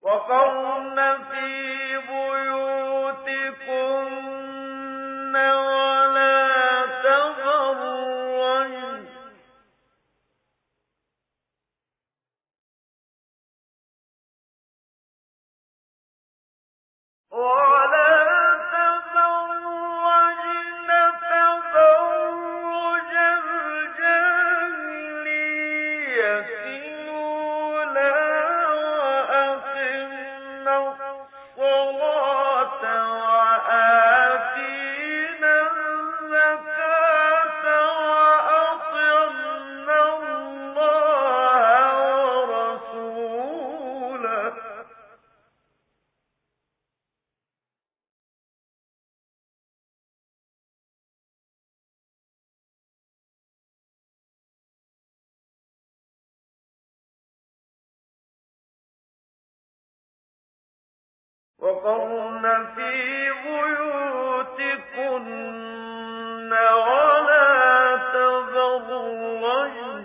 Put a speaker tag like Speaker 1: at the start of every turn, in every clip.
Speaker 1: وقرن في بيوتكن ولا تبرجن تبرج الجاهلية الأولى وأقمنا الصلاة وآتينا الزكاة وأطعنا الله ورسوله وقرن في بيوتكن ولا تبرجن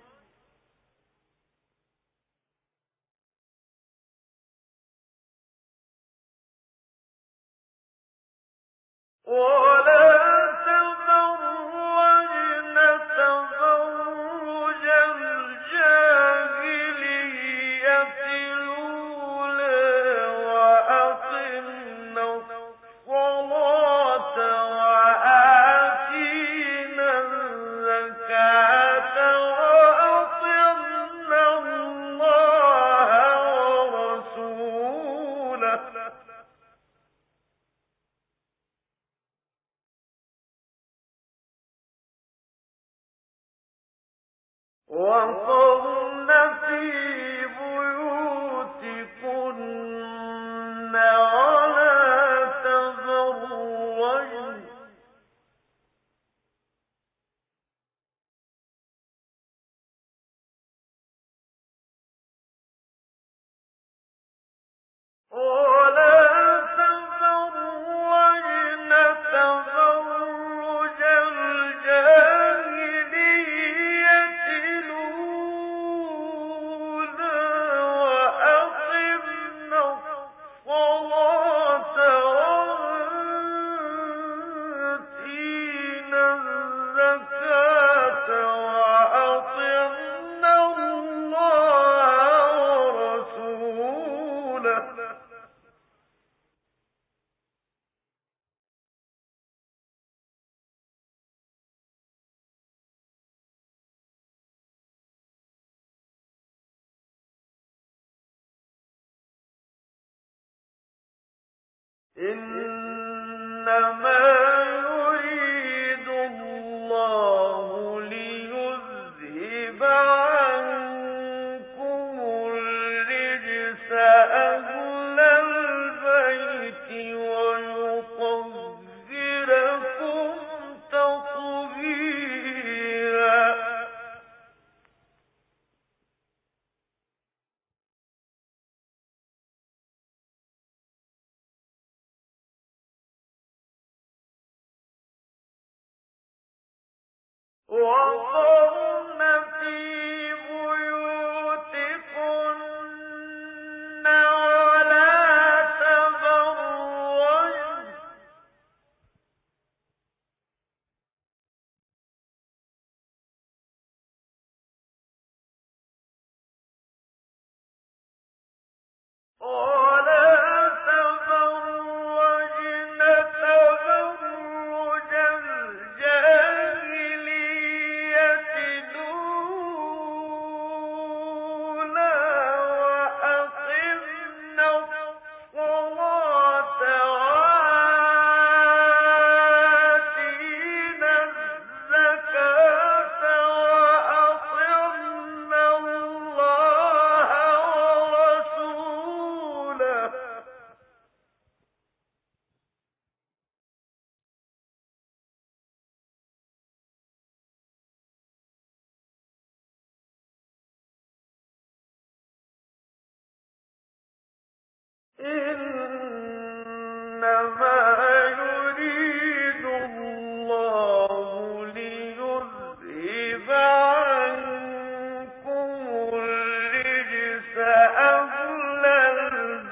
Speaker 1: تبرج الجاهلية الأولى وأقمنا الصلاة وآتينا الزكاة وأطعنا الله ورسوله وقرن في بيوتكن ولا تبرجن تبرج الجاهلية الأولى وأقمنا الصلاة وآتينا الزكاة وأطعنا الله ورسوله إنما يريد الله ليذهب عنكم الرجس أهل البيت ويطهركم تطهيرا وقرن في بيوتكن ولا تبرجن تبرج الجاهلية الأولى وأقمنا الصلاة وآتينا الزكاة وأطعنا الله ورسوله إنما يريد الله ليذهب عنكم الرجس أهل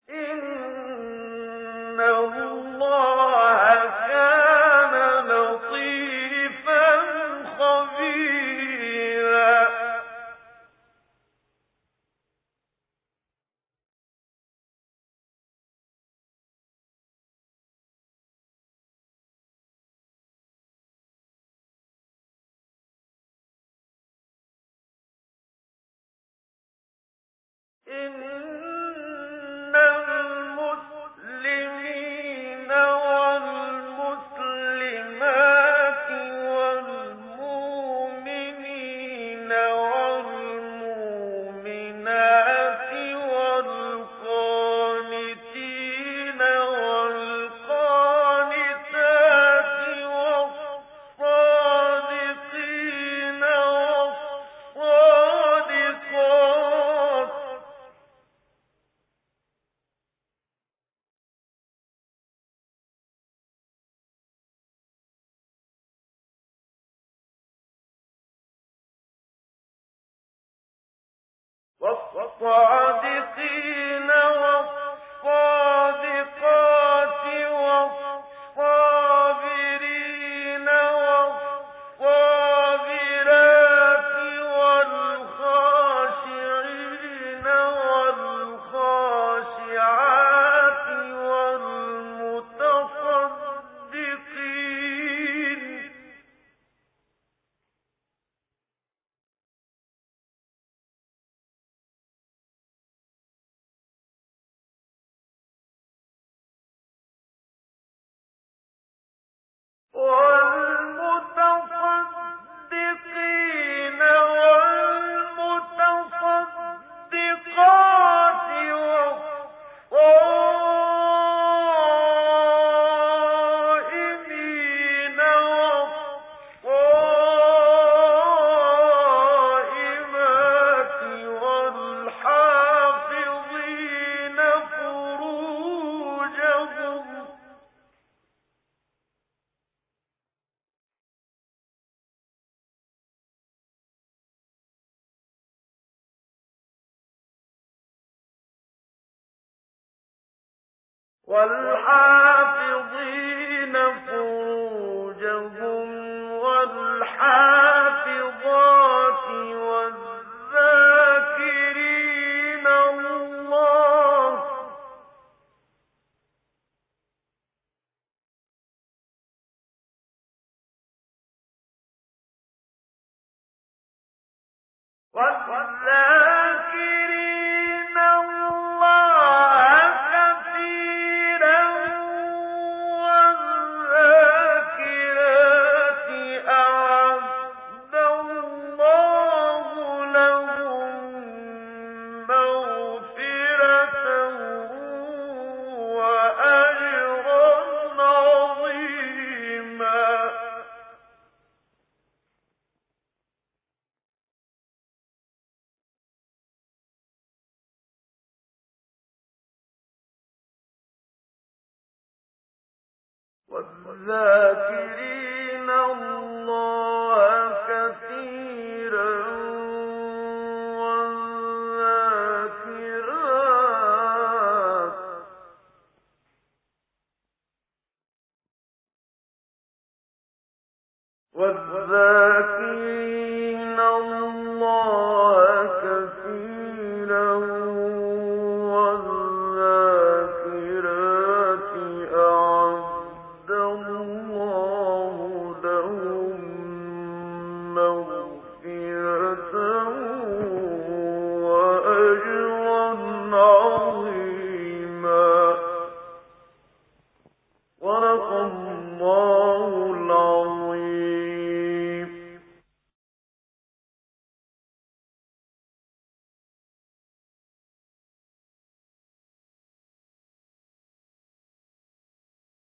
Speaker 1: إن الله كان لطيفا خبيرا. إن المسلمين والمسلمات والمؤمنين والمؤمنات والقانتين والقانتات والصادقين والصادقات والصادقين والصادقات والصابرين والصابرات والخاشعين والخاشعات والمتصدقين والمتصدقين والمتصدقات والصائمين والصائمات والحافظين فروجهم والحافظين فروجهم والحافظات والذاكرين الله والذاكرين الله كثيرا والذاكرات أعد الله لهم مغفرة وأجرا عظيما. والذاكرين الله كثيرا والذاكرات والذاكرين